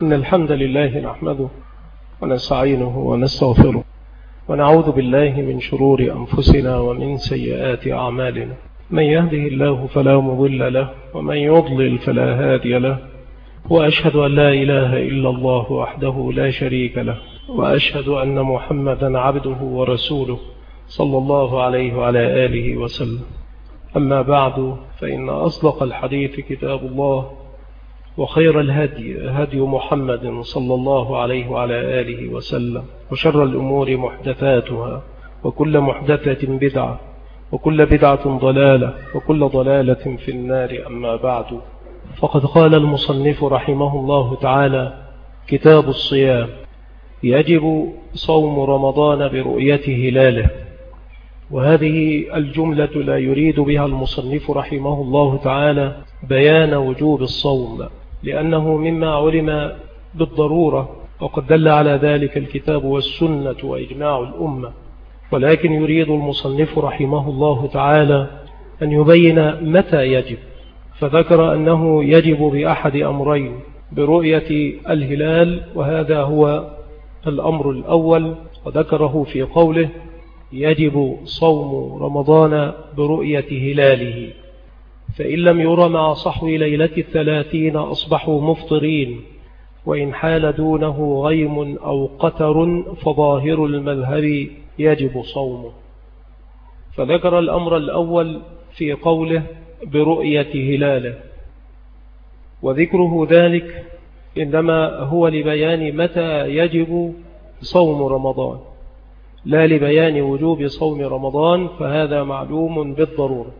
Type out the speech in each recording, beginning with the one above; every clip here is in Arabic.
إن الحمد لله نحمده ونستعينه ونستغفره ونعوذ بالله من شرور أنفسنا ومن سيئات أعمالنا. من يهده الله فلا مضل له ومن يضلل فلا هادي له، وأشهد أن لا إله إلا الله وحده لا شريك له، وأشهد أن محمدا عبده ورسوله صلى الله عليه وعلى آله وسلم. أما بعد، فإن أصدق الحديث كتاب الله، وخير الهدي هدي محمد صلى الله عليه وعلى آله وسلم، وشر الأمور محدثاتها، وكل محدثة بدعة، وكل بدعة ضلالة، وكل ضلالة في النار. أما بعد، فقد قال المصنف رحمه الله تعالى: كتاب الصيام. يجب صوم رمضان برؤية هلاله. وهذه الجملة لا يريد بها المصنف رحمه الله تعالى بيان وجوب الصوم، لأنه مما علم بالضرورة، وقد دل على ذلك الكتاب والسنة وإجماع الأمة. ولكن يريد المصنف رحمه الله تعالى أن يبين متى يجب، فذكر أنه يجب بأحد أمرين: برؤية الهلال، وهذا هو الأمر الأول، وذكره في قوله: يجب صوم رمضان برؤية هلاله، فإن لم ير مع صحو ليلة 30 أصبحوا مفطرين، وإن حال دونه غيم أو قتر فظاهر المذهب يجب صومه. فذكر الأمر الأول في قوله برؤية هلاله، وذكره ذلك إنما هو لبيان متى يجب صوم رمضان، لا لبيان وجوب صوم رمضان، فهذا معلوم بالضرورة.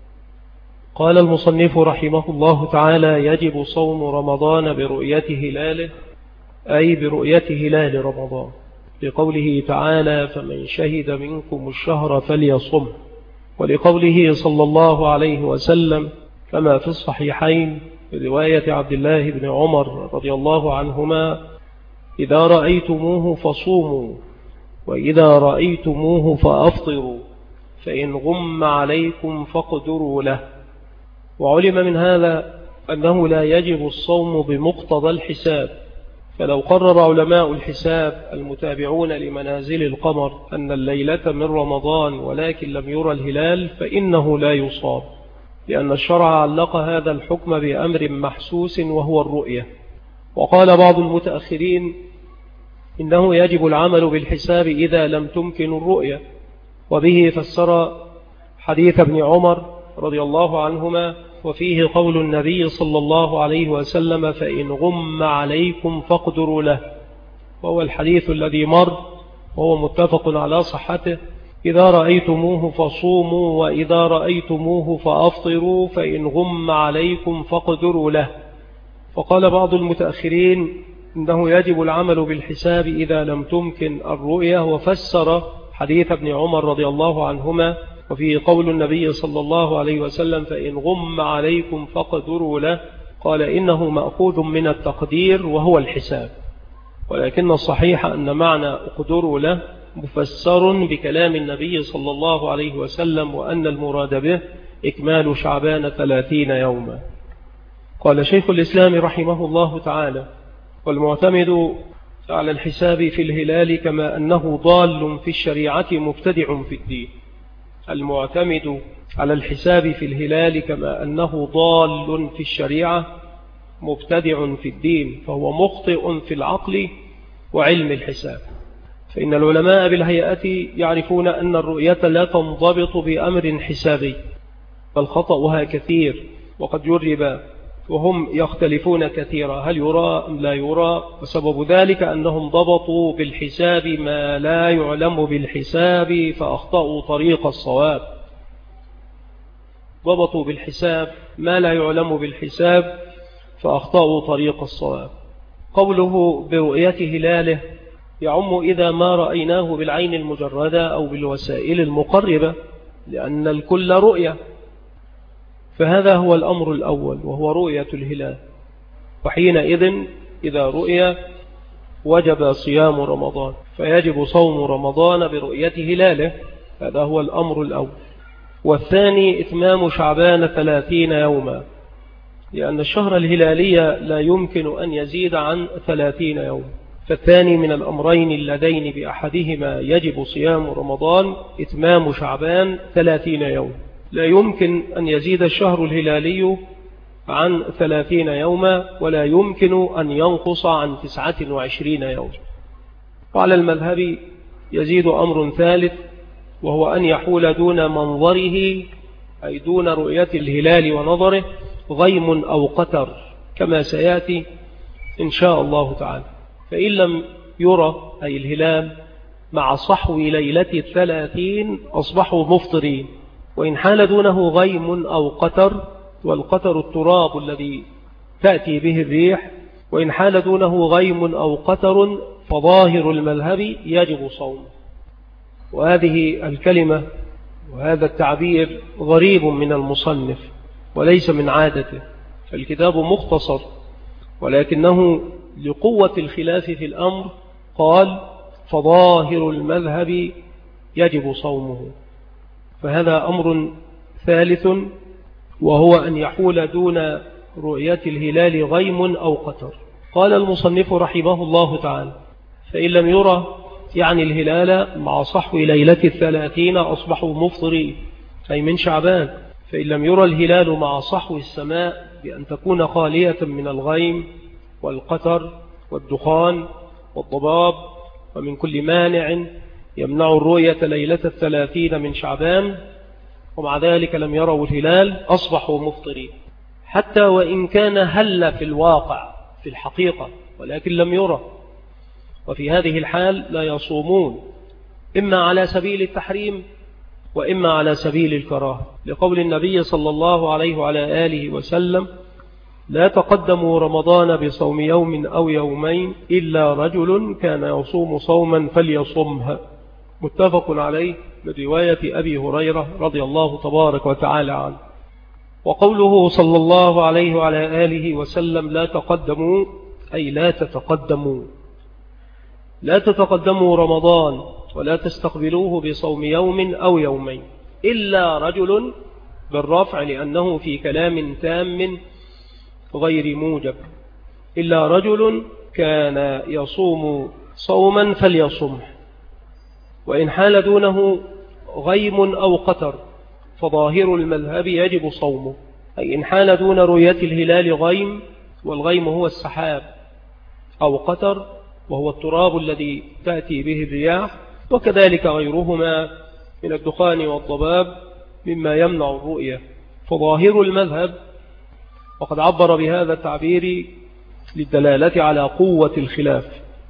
قال المصنف رحمه الله تعالى: يجب صوم رمضان برؤية هلاله، أي برؤية هلال رمضان، لقوله تعالى: فمن شهد منكم الشهر فليصم، ولقوله صلى الله عليه وسلم كما في الصحيحين برواية عبد الله بن عمر رضي الله عنهما: إذا رأيتموه فصوموا، وإذا رأيتموه فأفطروا، فإن غم عليكم فاقدروا له. وعلم من هذا أنه لا يجب الصوم بمقتضى الحساب، فلو قرر علماء الحساب المتابعون لمنازل القمر أن الليلة من رمضان ولكن لم يرى الهلال فإنه لا يصاب، لأن الشرع علق هذا الحكم بأمر محسوس وهو الرؤية. وقال بعض المتأخرين إنه يجب العمل بالحساب إذا لم تمكن الرؤية، وبه فسر حديث ابن عمر رضي الله عنهما، وفيه قول النبي صلى الله عليه وسلم: فإن غم عليكم فاقدروا له، وهو الحديث الذي مر وهو متفق على صحته: إذا رأيتموه فصوموا، وإذا رأيتموه فأفطروا، فإن غم عليكم فاقدروا له. فقال بعض المتأخرين إنه يجب العمل بالحساب إذا لم تمكن الرؤية، وفسر حديث ابن عمر رضي الله عنهما وفيه قول النبي صلى الله عليه وسلم: فإن غم عليكم فاقدروا له، قال إنه مأخوذ من التقدير وهو الحساب، ولكن الصحيح أن معنى اقدروا له مفسر بكلام النبي صلى الله عليه وسلم، وأن المراد به إكمال شعبان 30 يوما. قال شيخ الإسلام رحمه الله تعالى: والمعتمد على الحساب في الهلال كما أنه ضال في الشريعة مبتدع في الدين. المعتمد على الحساب في الهلال كما أنه ضال في الشريعة مبتدع في الدين، فهو مخطئ في العقل وعلم الحساب. فإن العلماء بالهيئة يعرفون أن الرؤية لا تنضبط بأمر حسابي، بل خطأها كثير وقد جرب، وهم يختلفون كثيرا هل يرى أم لا يرى، وسبب ذلك أنهم ضبطوا بالحساب ما لا يعلم بالحساب فأخطأوا طريق الصواب. ضبطوا بالحساب ما لا يعلم بالحساب فأخطأوا طريق الصواب. قوله برؤية هلاله يعم إذا ما رأيناه بالعين المجردة أو بالوسائل المقربة، لأن الكل رؤية، فهذا هو الأمر الأول وهو رؤية الهلال. وحينئذ إذا رؤية وجب صيام رمضان، فيجب صوم رمضان برؤية هلاله، هذا هو الأمر الأول. والثاني إتمام شعبان 30 يوما، لأن الشهر الهلالي لا يمكن أن يزيد عن 30 يوم. فالثاني من الأمرين اللذين بأحدهما يجب صيام رمضان إتمام شعبان 30 يوم. لا يمكن أن يزيد الشهر الهلالي عن 30 يوما، ولا يمكن أن ينقص عن 29 يوم. وعلى المذهب يزيد أمر ثالث، وهو أن يحول دون منظره، أي دون رؤية الهلال ونظره، غيم أو قتر، كما سيأتي إن شاء الله تعالى. فإن لم يرى أي الهلال مع صحو ليلة 30 أصبحوا مفطرين. وإن حال دونه غيم أو قتر، والقتر التراب الذي تأتي به الريح، وإن حال دونه غيم أو قتر فظاهر المذهب يجب صومه. وهذه الكلمة وهذا التعبير غريب من المصنف وليس من عادته، فالكتاب مختصر، ولكنه لقوة الخلاف في الأمر قال فظاهر المذهب يجب صومه. فهذا أمر ثالث، وهو أن يحول دون رؤية الهلال غيم أو قتر. قال المصنف رحمه الله تعالى: فإن لم يرى يعني الهلال مع صحو ليلة 30 أصبحوا مفطرين، أي من شعبان. فإن لم يرى الهلال مع صحو السماء بأن تكون خالية من الغيم والقتر والدخان والضباب ومن كل مانع يمنع الرؤية ليلة 30 من شعبان، ومع ذلك لم يروا الهلال، أصبحوا مفطرين، حتى وإن كان هل في الواقع في الحقيقة ولكن لم يرى. وفي هذه الحال لا يصومون، إما على سبيل التحريم وإما على سبيل الكراهة، لقول النبي صلى الله عليه وعلى آله وسلم: لا تقدموا رمضان بصوم يوم أو يومين إلا رجل كان يصوم صوما فليصمها. متفق عليه من رواية أبي هريرة رضي الله تبارك وتعالى عنه. وقوله صلى الله عليه وعلى آله وسلم: لا تقدموا، أي لا تتقدموا، لا تتقدموا رمضان ولا تستقبلوه بصوم يوم أو يومين إلا رجل، بالرفع لأنه في كلام تام غير موجب، إلا رجل كان يصوم صوما فليصمه. وإن حال دونه غيم أو قتر فظاهر المذهب يجب صومه، أي إن حال دون رؤية الهلال غيم، والغيم هو السحاب، أو قتر وهو التراب الذي تأتي به الرياح، وكذلك غيرهما من الدخان والضباب مما يمنع الرؤية، فظاهر المذهب. وقد عبر بهذا التعبير للدلالة على قوة الخلاف،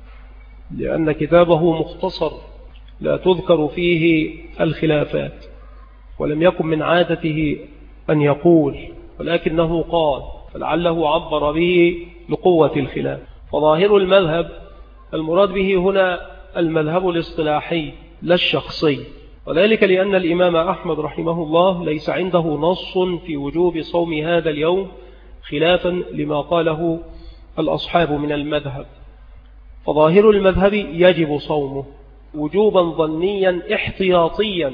لأن كتابه مختصر لا تذكر فيه الخلافات، ولم يكن من عادته أن يقول، ولكنه قال، فلعله عبر به لقوة الخلاف. فظاهر المذهب المراد به هنا المذهب الاصطلاحي لا الشخصي، وذلك لأن الإمام أحمد رحمه الله ليس عنده نص في وجوب صوم هذا اليوم، خلافا لما قاله الأصحاب من المذهب. فظاهر المذهب يجب صومه وجوبا ظنيا احتياطيا،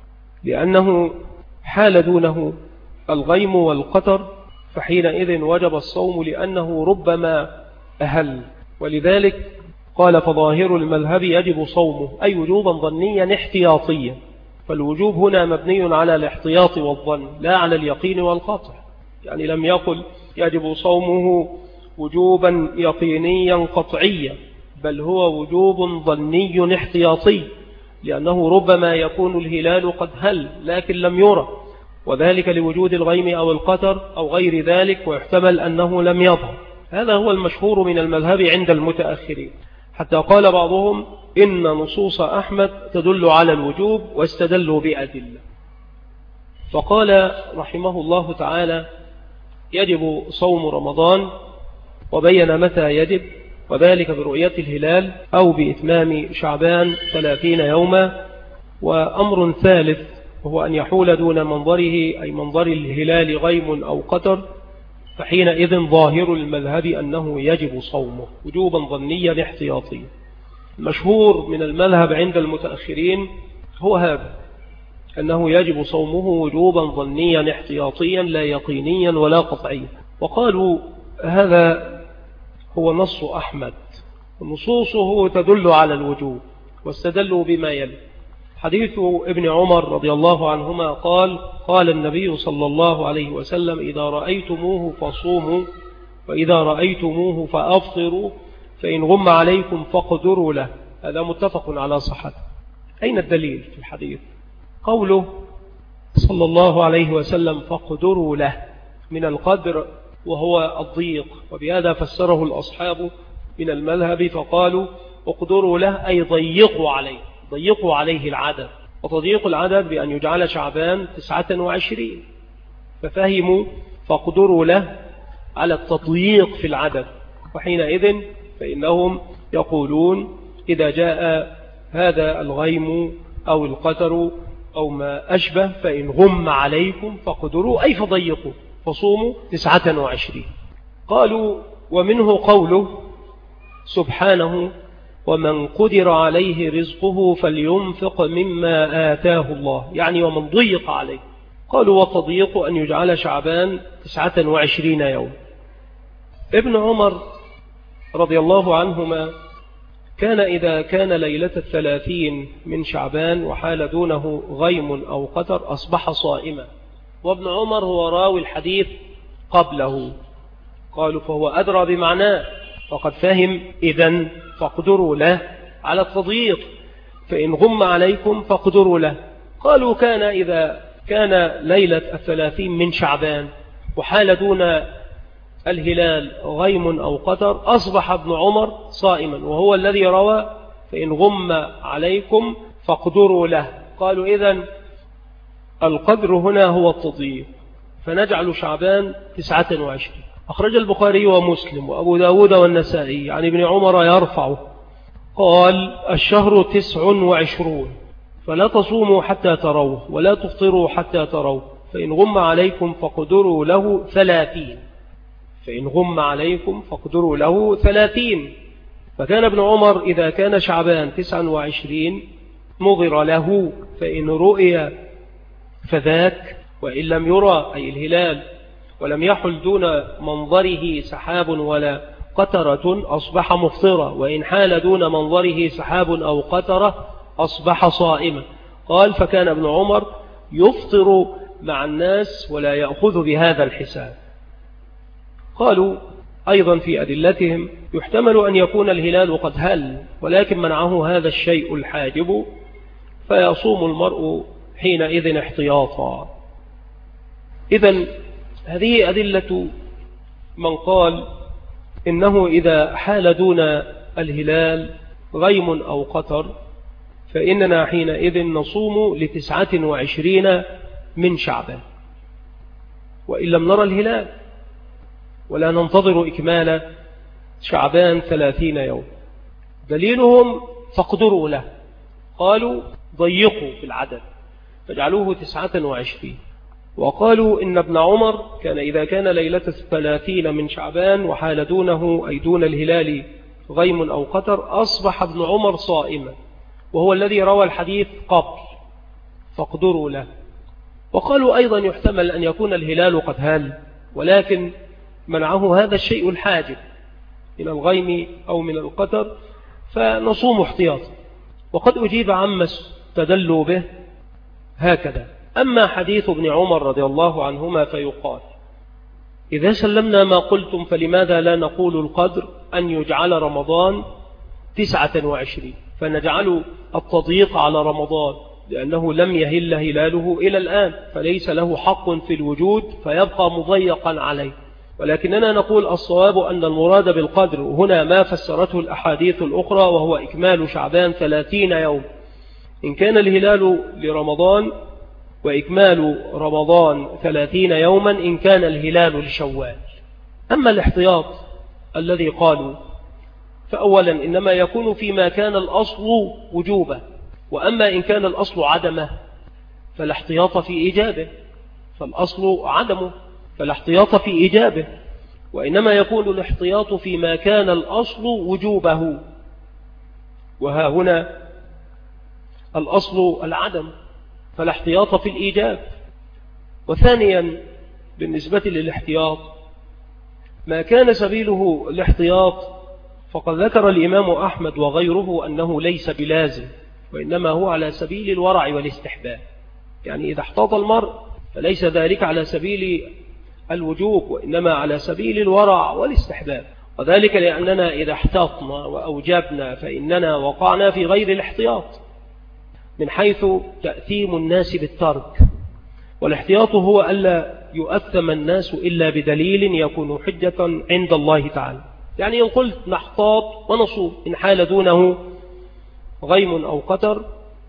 لأنه حال دونه الغيم والقتر، فحينئذ وجب الصوم لأنه ربما أهل. ولذلك قال فظاهر المذهب يجب صومه، أي وجوبا ظنيا احتياطيا. فالوجوب هنا مبني على الاحتياط والظن لا على اليقين والقطع، يعني لم يقل يجب صومه وجوبا يقينيا قطعيا، بل هو وجوب ظني احتياطي، لأنه ربما يكون الهلال قد هل لكن لم يرى، وذلك لوجود الغيم أو القتر أو غير ذلك، ويحتمل أنه لم يظهر. هذا هو المشهور من المذهب عند المتأخرين، حتى قال بعضهم إن نصوص أحمد تدل على الوجوب واستدلوا بأدلة. فقال رحمه الله تعالى يجب صوم رمضان، وبين متى يجب، وذلك برؤية الهلال أو بإتمام شعبان 30 يوما. وأمر ثالث وهو أن يحول دون منظره، أي منظر الهلال غيم أو قتر، فحينئذ ظاهر المذهب أنه يجب صومه وجوبا ظنيا احتياطيا. المشهور من المذهب عند المتأخرين هو هذا، أنه يجب صومه وجوبا ظنيا احتياطيا لا يقينيا ولا قطعيا. وقالوا هذا هو نص أحمد، ونصوصه تدل على الوجوب، واستدلوا بما يلي. حديث ابن عمر رضي الله عنهما قال النبي صلى الله عليه وسلم: إذا رأيتموه فصوموا، وإذا رأيتموه فأفطروا، فإن غم عليكم فاقدروا له. هذا متفق على صحته. أين الدليل في الحديث؟ قوله صلى الله عليه وسلم فاقدروا له، من القدر وهو الضيق، وبهذا فسره الأصحاب من المذهب فقالوا اقدروا له أي ضيقوا عليه العدد، وتضييق العدد بأن يجعل شعبان 29، ففهموا فاقدروا له على التضييق في العدد. وحينئذ فإنهم يقولون إذا جاء هذا الغيم أو القتر أو ما أشبه فإن غم عليكم فاقدروا أي فضيقوا، فصوموا 29. قالوا ومنه قوله سبحانه: ومن قدر عليه رزقه فلينفق مما آتاه الله، يعني ومن ضيق عليه. قالوا والتضييق أن يجعل شعبان 29 يوم. ابن عمر رضي الله عنهما كان إذا كان ليلة 30 من شعبان وحال دونه غيم أو قتر أصبح صائما، وابن عمر هو راوي الحديث قبله. قالوا فهو أدرى بمعناه، فقد فهم إذن فاقدروا له على التضييق، فإن غم عليكم فاقدروا له. قالوا كان إذا كان ليلة 30 من شعبان وحال دون الهلال غيم أو قتر أصبح ابن عمر صائما، وهو الذي روى فإن غم عليكم فاقدروا له. قالوا إذن القدر هنا هو التضييق، فنجعل شعبان 29. أخرج البخاري ومسلم وأبو داود والنسائي عن ابن عمر يرفعه قال: الشهر 29، فلا تصوموا حتى تروه ولا تفطروا حتى تروه، فإن غم عليكم فاقدروا له 30. فإن غم عليكم فاقدروا له 30. فكان ابن عمر إذا كان شعبان 29 نظر له، فإن رؤي فذاك، وإن لم يرى أي الهلال ولم يحل دون منظره سحاب ولا قترة أصبح مفطرا، وإن حال دون منظره سحاب أو قترة أصبح صائما. قال فكان ابن عمر يفطر مع الناس ولا يأخذ بهذا الحساب. قالوا أيضا في أدلتهم يحتمل أن يكون الهلال قد هل، ولكن منعه هذا الشيء الحاجب، فيصوم المرء حينئذ احتياطا. إذن هذه أدلة من قال إنه إذا حال دون الهلال غيم أو قتر فإننا حينئذ نصوم 29 من شعبان، وإن لم نرى الهلال، ولا ننتظر إكمال شعبان 30 يوم. دليلهم فاقدروا له، قالوا ضيقوا في العدد فاجعلوه 29. وقالوا إن ابن عمر كان إذا كان ليلة 30 من شعبان وحال دونه أي دون الهلال غيم أو قتر أصبح ابن عمر صائما، وهو الذي روى الحديث قبل فاقدروا له. وقالوا أيضا يحتمل أن يكون الهلال قد هال، ولكن منعه هذا الشيء الحاجب من الغيم أو من القتر، فنصوم احتياطا. وقد أجيب عما استدلوا به هكذا. أما حديث ابن عمر رضي الله عنهما فيقال: إذا سلمنا ما قلتم فلماذا لا نقول القدر أن يجعل رمضان 29، فنجعل التضييق على رمضان لأنه لم يهل هلاله إلى الآن، فليس له حق في الوجود فيبقى مضيقا عليه. ولكننا نقول الصواب أن المراد بالقدر هنا ما فسرته الأحاديث الأخرى، وهو إكمال شعبان 30 يوم إن كان الهلال لرمضان، وإكمال رمضان 30 يوما إن كان الهلال لشوال. أما الاحتياط الذي قالوا فأولا إنما يكون فيما كان الأصل وجوبه، وأما إن كان الأصل عدمه فلا احتياط في إيجابه، فالأصل عدمه فلا احتياط في إيجابه، وإنما يكون الاحتياط فيما كان الأصل وجوبه، وها هنا الأصل العدم فلا احتياط في الإيجاب. وثانيا بالنسبة للاحتياط ما كان سبيله الاحتياط فقد ذكر الإمام أحمد وغيره أنه ليس بلازم، وإنما هو على سبيل الورع والاستحباب. يعني إذا احتاط المرء فليس ذلك على سبيل الوجوب، وإنما على سبيل الورع والاستحباب، وذلك لأننا إذا احتاطنا وأوجبنا فإننا وقعنا في غير الاحتياط، من حيث تأثيم الناس بالترك. والاحتياط هو ألا يؤثم الناس إلا بدليل يكون حجة عند الله تعالى. يعني إن قلت نحتاط ونصوم إن حال دونه غيم أو قتر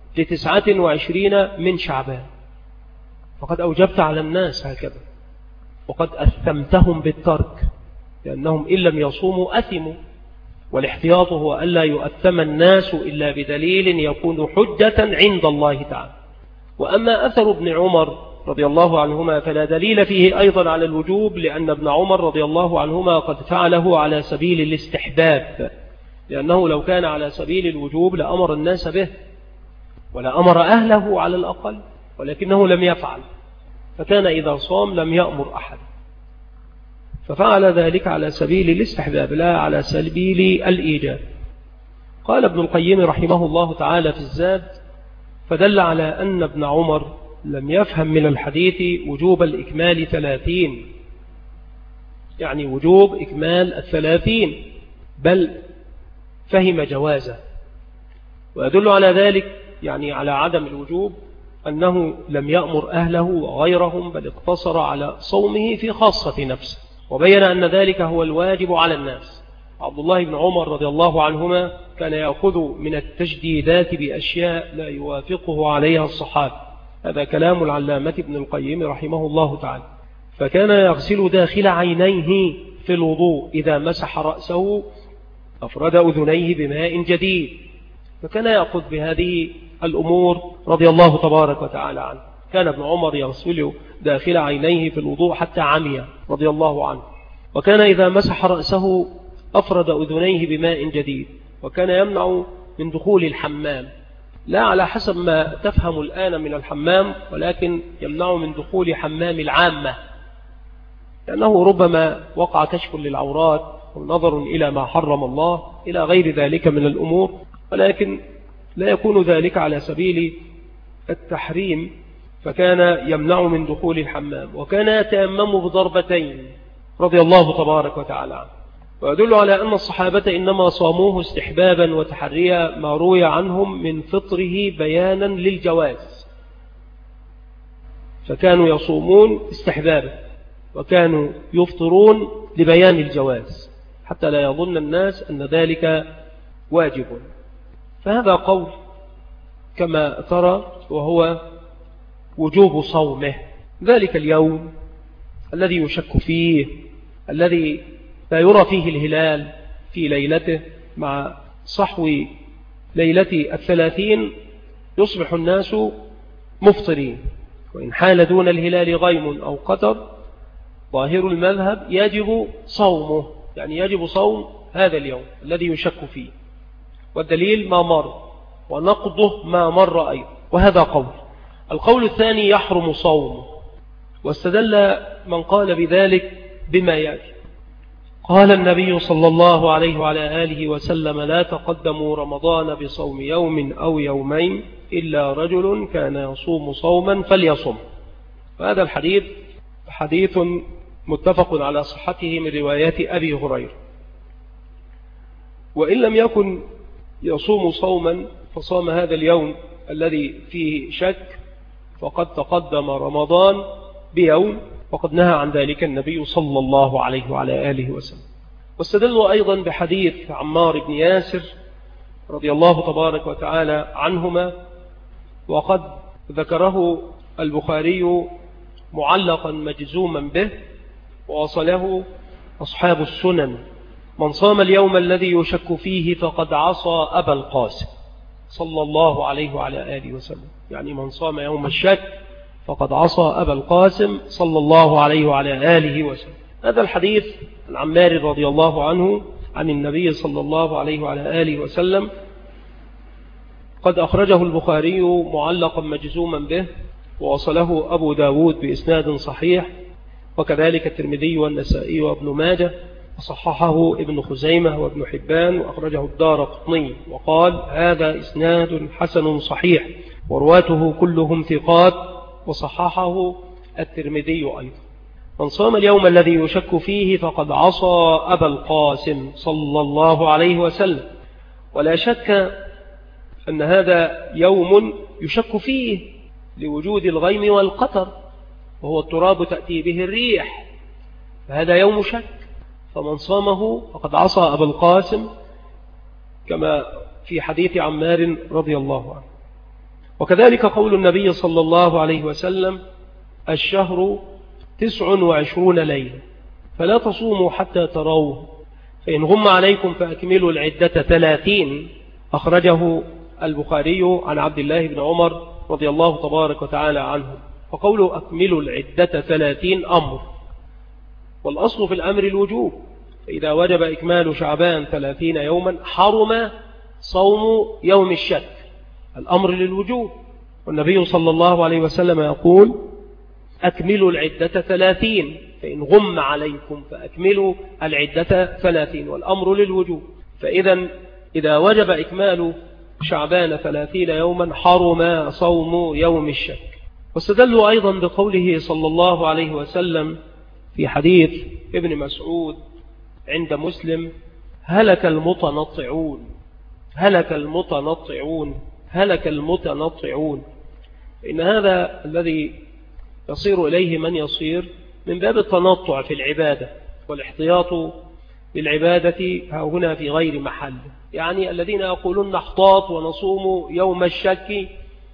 ل29 من شعبان، فقد أوجبت على الناس هكذا، وقد أثمتهم بالترك، لأنهم إن لم يصوموا أثموا. والاحتياط هو ألا يؤثم الناس إلا بدليل يكون حجة عند الله تعالى. وأما أثر ابن عمر رضي الله عنهما فلا دليل فيه أيضا على الوجوب، لأن ابن عمر رضي الله عنهما قد فعله على سبيل الاستحباب، لأنه لو كان على سبيل الوجوب لأمر الناس به ولا أمر أهله على الأقل، ولكنه لم يفعل، فكان إذا صام لم يأمر أحد، ففعل ذلك على سبيل الاستحباب لا على سبيل الإيجاب. قال ابن القيم رحمه الله تعالى في الزاد: فدل على أن ابن عمر لم يفهم من الحديث وجوب الإكمال 30، يعني وجوب إكمال 30، بل فهم جوازه. ويدل على ذلك يعني على عدم الوجوب أنه لم يأمر أهله وغيرهم، بل اقتصر على صومه في خاصة نفسه، وبين أن ذلك هو الواجب على الناس. عبد الله بن عمر رضي الله عنهما كان يأخذ من التشديدات بأشياء لا يوافقه عليها الصحابة. هذا كلام العلامة ابن القيم رحمه الله تعالى. فكان يغسل داخل عينيه في الوضوء، إذا مسح رأسه أفرد أذنيه بماء جديد، فكان يأخذ بهذه الأمور رضي الله تبارك وتعالى عنه. كان ابن عمر يغسل داخل عينيه في الوضوء حتى عمي رضي الله عنه، وكان إذا مسح رأسه أفرد أذنيه بماء جديد، وكان يمنع من دخول الحمام، لا على حسب ما تفهم الآن من الحمام، ولكن يمنع من دخول حمام العامة، لأنه ربما وقع كشف للعورات ونظر إلى ما حرم الله إلى غير ذلك من الأمور، ولكن لا يكون ذلك على سبيل التحريم، فكان يمنع من دخول الحمام، وكان يتيمم بضربتين رضي الله تبارك وتعالى عنه. ويدل على أن الصحابة إنما صاموه استحبابا وتحريا ما روي عنهم من فطره بيانا للجواز، فكانوا يصومون استحبابا وكانوا يفطرون لبيان الجواز، حتى لا يظن الناس أن ذلك واجب. فهذا قول كما ترى، وهو وجوب صومه ذلك اليوم الذي يشك فيه، الذي لا يرى فيه الهلال في ليلته، مع صحو ليلة 30 يصبح الناس مفطرين، وإن حال دون الهلال غيم أو قتر ظاهر المذهب يجب صومه، يعني يجب صوم هذا اليوم الذي يشك فيه، والدليل ما مر ونقضه ما مر أيضا، وهذا قول. القول الثاني يحرم صومه، واستدل من قال بذلك بما يأتي. قال النبي صلى الله عليه وعلى آله وسلم: لا تقدموا رمضان بصوم يوم أو يومين إلا رجل كان يصوم صوما فليصم. وهذا الحديث حديث متفق على صحته من روايات أبي هريرة، وإن لم يكن يصوم صوما فصام هذا اليوم الذي فيه شك، فقد تقدم رمضان بيوم، وقد نهى عن ذلك النبي صلى الله عليه وعلى آله وسلم. واستدلوا أيضا بحديث عمار بن ياسر رضي الله تبارك وتعالى عنهما، وقد ذكره البخاري معلقا مجزوما به، ووصله أصحاب السنن: من صام اليوم الذي يشك فيه فقد عصى أبا القاسم صلى الله عليه وعلى آله وسلم، يعني من صام يوم الشك فقد عصى أبا القاسم صلى الله عليه وعلى آله وسلم. هذا الحديث عن عمار رضي الله عنه عن النبي صلى الله عليه وعلى آله وسلم قد أخرجه البخاري معلقا مجزوما به، ووصله أبو داود بإسناد صحيح، وكذلك الترمذي والنسائي وابن ماجه وصححه ابن خزيمة وابن حبان وأخرجه الدارقطني وقال هذا إسناد حسن صحيح ورواته كلهم ثقات، وصححه الترمذي أيضا. من صام اليوم الذي يشك فيه فقد عصى أبا القاسم صلى الله عليه وسلم. ولا شك أن هذا يوم يشك فيه لوجود الغيم والقطر، وهو التراب تأتي به الريح، فهذا يوم شك، فمن صامه فقد عصى أبا القاسم كما في حديث عمار رضي الله عنه. وكذلك قول النبي صلى الله عليه وسلم الشهر 29 ليلة فلا تصوموا حتى تروه، فإن غم عليكم فأكملوا العدة 30. أخرجه البخاري عن عبد الله بن عمر رضي الله تبارك وتعالى عنه. وقوله أكملوا العدة 30 أمر، والأصل في الأمر الوجوب، فإذا وجب إكمال شعبان 30 يوما حرم صوم يوم الشك، الأمر للوجوب. والنبي صلى الله عليه وسلم يقول أكملوا العدة 30، فإن غم عليكم فأكملوا العدة 30، والأمر للوجوب. إذا وجب إكمال شعبان 30 يوما حرم صوم يوم الشك. واستدلوا أيضا بقوله صلى الله عليه وسلم في حديث ابن مسعود عند مسلم هلك المتنطعون هلك المتنطعون هلك المتنطعون، إن هذا الذي يصير إليه من يصير من باب التنطع في العبادة والاحتياط للعبادة هنا في غير محل. يعني الذين يقولون نحتاط ونصوم يوم الشك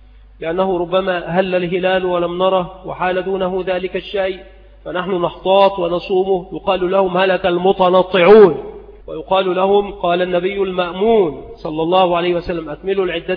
لأنه ربما هل الهلال ولم نره وحال دونه ذلك الشيء فنحن نحتاط ونصومه، يقال لهم هلك المتنطعون. ويقال لهم قال النبي المأمون صلى الله عليه وسلم أكملوا العدة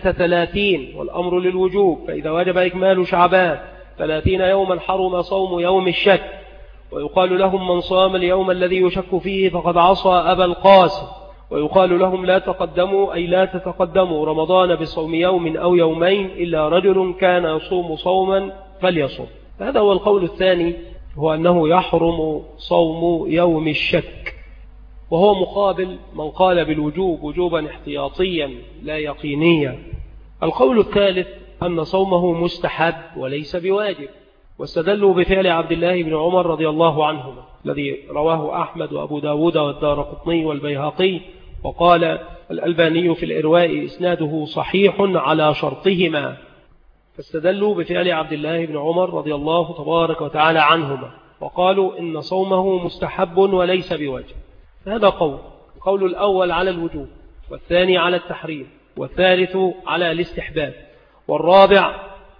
30 والأمر للوجوب، فإذا وجب إكمال شعبان 30 يوما حرم صوم يوم الشك. ويقال لهم من صام اليوم الذي يشك فيه فقد عصى أبا القاسم. ويقال لهم لا تقدموا أي لا تتقدموا رمضان بصوم يوم أو يومين إلا رجل كان يصوم صوما فليصوم. هذا هو القول الثاني، هو أنه يحرم صوم يوم الشك، وهو مقابل من قال بالوجوب وجوبا احتياطيا لا يقينيا. القول الثالث أن صومه مستحب وليس بواجب، واستدلوا بفعل عبد الله بن عمر رضي الله عنهما الذي رواه أحمد وأبو داود والدارقطني والبيهقي، وقال الألباني في الإرواء إسناده صحيح على شرطهما. فاستدلوا بفعل عبد الله بن عمر رضي الله تبارك وتعالى عنهما وقالوا إن صومه مستحب وليس بواجب. هذا القول الأول على الوجوب، والثاني على التحريم، والثالث على الاستحباب، والرابع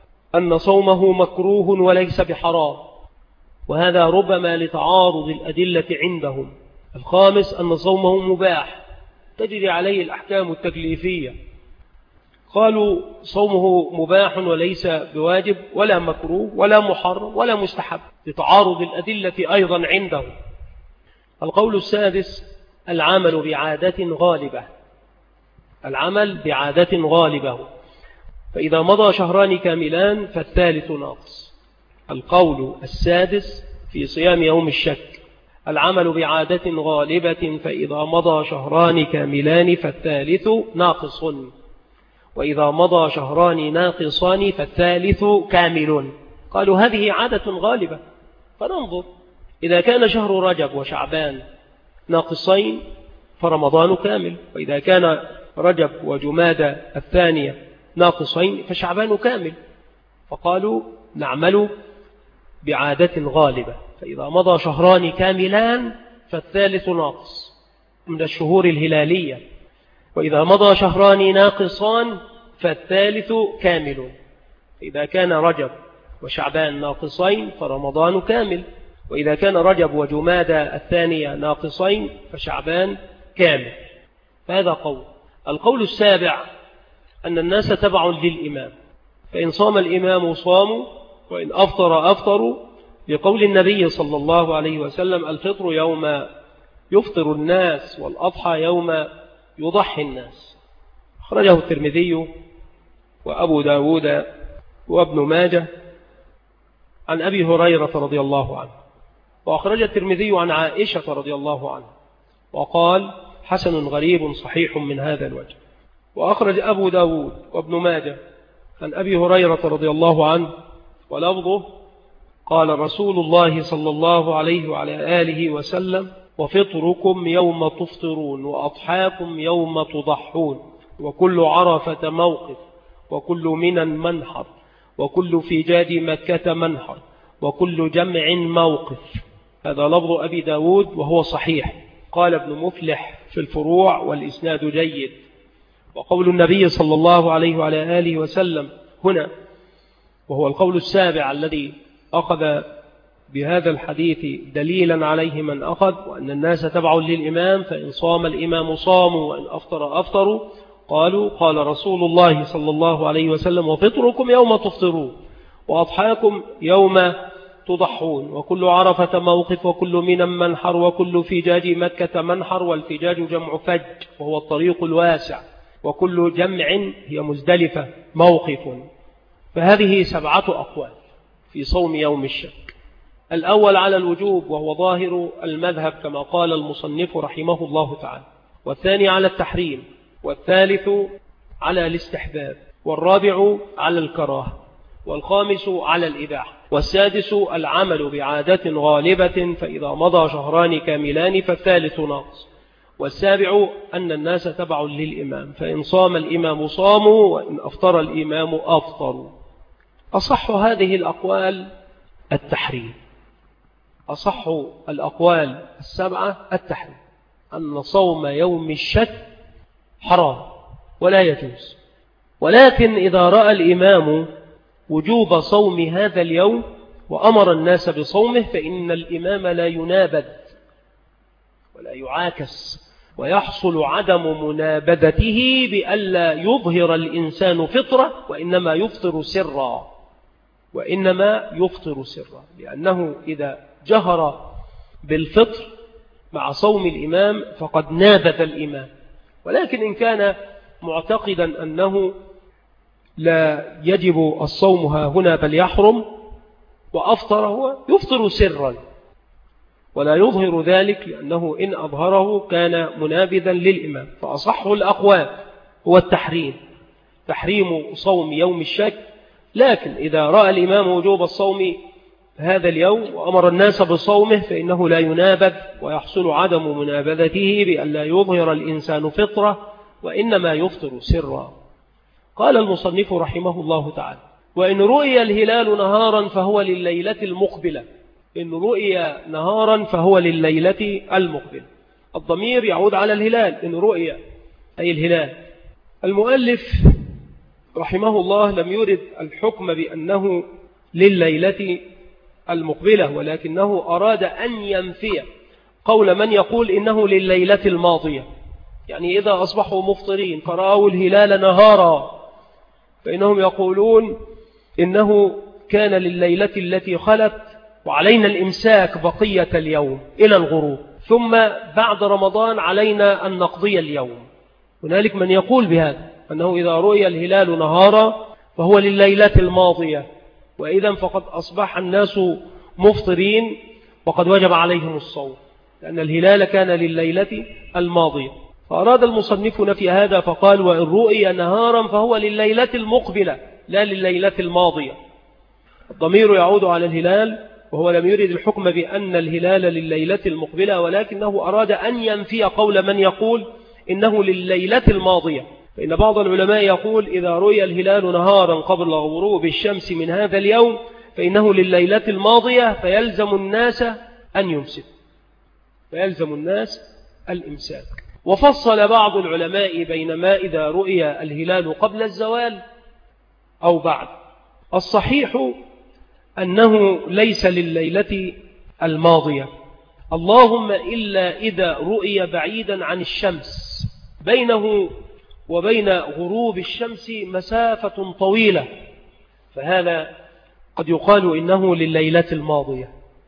أن صومه مكروه وليس بحرام، وهذا ربما لتعارض الأدلة عندهم. الخامس أن صومه مباح تجري عليه الأحكام التكليفية، قالوا صومه مباح وليس بواجب ولا مكروه ولا محرم ولا مستحب لتعارض الأدلة أيضا عندهم. القول السادس العمل بعادة غالبة، العمل بعادة غالبة، فإذا مضى شهران كاملان فالثالث ناقص. القول السادس في صيام يوم الشك العمل بعادة غالبة، فإذا مضى شهران كاملان فالثالث ناقص، وإذا مضى شهران ناقصان فالثالث كامل. قالوا هذه عادة غالبة، فننظر إذا كان شهر رجب وشعبان ناقصين فرمضان كامل، وإذا كان رجب وجمادى الثانية ناقصين فشعبان كامل. فقالوا نعمل بعادة غالبة، فإذا مضى شهران كاملان فالثالث ناقص من الشهور الهلالية، وإذا مضى شهران ناقصان فالثالث كامل. إذا كان رجب وشعبان ناقصين فرمضان كامل، وإذا كان رجب وجمادى الثانية ناقصين فشعبان كامل. فهذا قول. القول السابع أن الناس تبع للإمام، فإن صام الإمام صاموا وإن أفطر أفطروا، لقول النبي صلى الله عليه وسلم الفطر يوم يفطر الناس والأضحى يوم يضحي الناس. أخرجه الترمذي وأبو داود وابن ماجه عن أبي هريرة رضي الله عنه، وأخرج الترمذي عن عائشة رضي الله عنه وقال حسن غريب صحيح من هذا الوجه. وأخرج أبو داود وابن ماجه عن أبي هريرة رضي الله عنه ولفظه قال رسول الله صلى الله عليه وعلى آله وسلم وفطركم يوم تفطرون وأضحاكم يوم تضحون وكل عرفة موقف وكل منى منحر وكل فجاج مكة منحر وكل جمع موقف. هذا لفظ أبي داود وهو صحيح. قال ابن مفلح في الفروع والإسناد جيد. وقول النبي صلى الله عليه وعلى آله وسلم هنا وهو القول السابع الذي أخذ بهذا الحديث دليلا عليه من أخذ وأن الناس تبع للإمام فإن صام الإمام صاموا وإن أفطر أفطروا. قال رسول الله صلى الله عليه وسلم وفطركم يوم تفطرون وأضحاكم يوم تضحون وكل عرفة موقف وكل منى منحر وكل فجاج مكة منحر. والفجاج جمع فج وهو الطريق الواسع وكل جمع هي مزدلفة موقف. فهذه 7 أقوال في صوم يوم الشك. الأول على الوجوب وهو ظاهر المذهب كما قال المصنف رحمه الله تعالى، والثاني على التحريم، والثالث على الاستحباب، والرابع على الكراهة، والخامس على الإباحة، والسادس العمل بعادة غالبة فإذا مضى شهران كاملان فالثالث ناقص، والسابع أن الناس تبع للإمام فإن صام الإمام صاموا وإن أفطر الإمام أفطروا. أصح هذه الأقوال التحريم. أصح الأقوال 7 التحريم، أن صوم يوم الشك حرام ولا يجوز. ولكن إذا رأى الإمام وجوب صوم هذا اليوم وأمر الناس بصومه فإن الإمام لا ينابذ ولا يعاكس، ويحصل عدم منابذته بألا يظهر الإنسان فطرة وإنما يفطر سرا، لأنه إذا جهر بالفطر مع صوم الإمام فقد نابذ الإمام. ولكن إن كان معتقدا أنه لا يجب الصوم هنا بل يحرم وأفطر هو يفطر سرا ولا يظهر ذلك، لأنه إن أظهره كان منابذا للإمام. فأصح الأقوال هو التحريم، تحريم صوم يوم الشك. لكن إذا رأى الإمام وجوب الصوم هذا اليوم وأمر الناس بصومه فإنه لا ينابذ ويحصل عدم منابذته بأن لا يظهر الإنسان فطرة وإنما يفطر سرا. قال المصنف رحمه الله تعالى وإن رؤي الهلال نهارا فهو لليلة المقبلة. إن رؤي نهارا فهو لليلة المقبلة. الضمير يعود على الهلال، إن رؤي أي الهلال. المؤلف رحمه الله لم يرد الحكم بأنه لليلة المقبلة، ولكنه أراد أن ينفي قول من يقول إنه لليلة الماضية. يعني إذا أصبحوا مفطرين فرأوا الهلال نهارا فإنهم يقولون إنه كان لليلة التي خلت وعلينا الإمساك بقية اليوم إلى الغروب، ثم بعد رمضان علينا أن نقضي اليوم. هنالك من يقول بهذا أنه إذا رؤي الهلال نهارا فهو لليلة الماضية، وإذا فقد أصبح الناس مفطرين وقد وجب عليهم الصوم، لأن الهلال كان لليلة الماضية. فأراد المصنف نفي هذا فقال وإن رؤي نهارا فهو لليلة المقبلة لا لليلة الماضية. الضمير يعود على الهلال، وهو لم يرد الحكم بأن الهلال لليلة المقبلة، ولكنه أراد أن ينفي قول من يقول إنه لليلة الماضية. فإن بعض العلماء يقول إذا رؤي الهلال نهارا قبل غروب الشمس من هذا اليوم فإنه لليلة الماضية فيلزم الناس أن يمسك، فيلزم الناس الإمساك. وفصل بعض العلماء بينما إذا رؤي الهلال قبل الزوال أو بعد. الصحيح أنه ليس لليلة الماضية، اللهم إلا إذا رؤي بعيدا عن الشمس بينه وبين غروب الشمس مسافة طويلة، فهذا قد يقال إنه لليلة الماضية،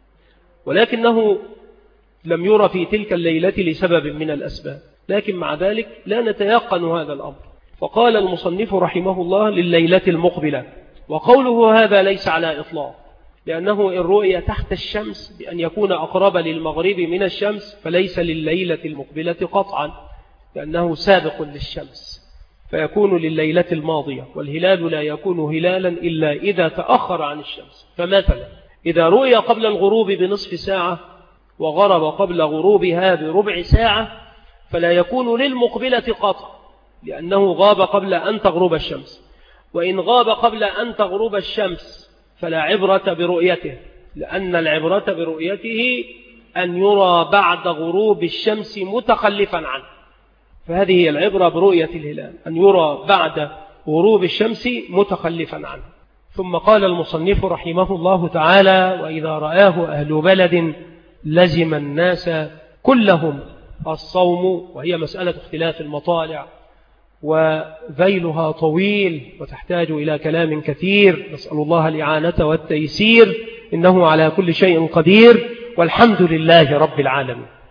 ولكنه لم يرى في تلك الليلة لسبب من الأسباب. لكن مع ذلك لا نتيقن هذا الأمر، فقال المصنف رحمه الله لليلة المقبلة. وقوله هذا ليس على إطلاق، لأنه إن رؤية تحت الشمس بأن يكون أقرب للمغرب من الشمس فليس لليلة المقبلة قطعا، لأنه سابق للشمس، فيكون لليلة الماضية، والهلال لا يكون هلالا إلا إذا تأخر عن الشمس. فمثلا إذا رؤي قبل الغروب بنصف ساعة وغرب قبل غروبها بربع ساعة فلا يكون للمقبلة قطع، لأنه غاب قبل أن تغرب الشمس. وإن غاب قبل أن تغرب الشمس فلا عبرة برؤيته، لأن العبرة برؤيته أن يرى بعد غروب الشمس متخلفا عنه، فهذه هي العبرة برؤية الهلال، أن يرى بعد غروب الشمس متخلفا عنه. ثم قال المصنف رحمه الله تعالى: وإذا رآه أهل بلد لزم الناس كلهم الصوم. وهي مسألة اختلاف المطالع وذيلها طويل وتحتاج إلى كلام كثير، نسأل الله الإعانة والتيسير، إنه على كل شيء قدير، والحمد لله رب العالمين.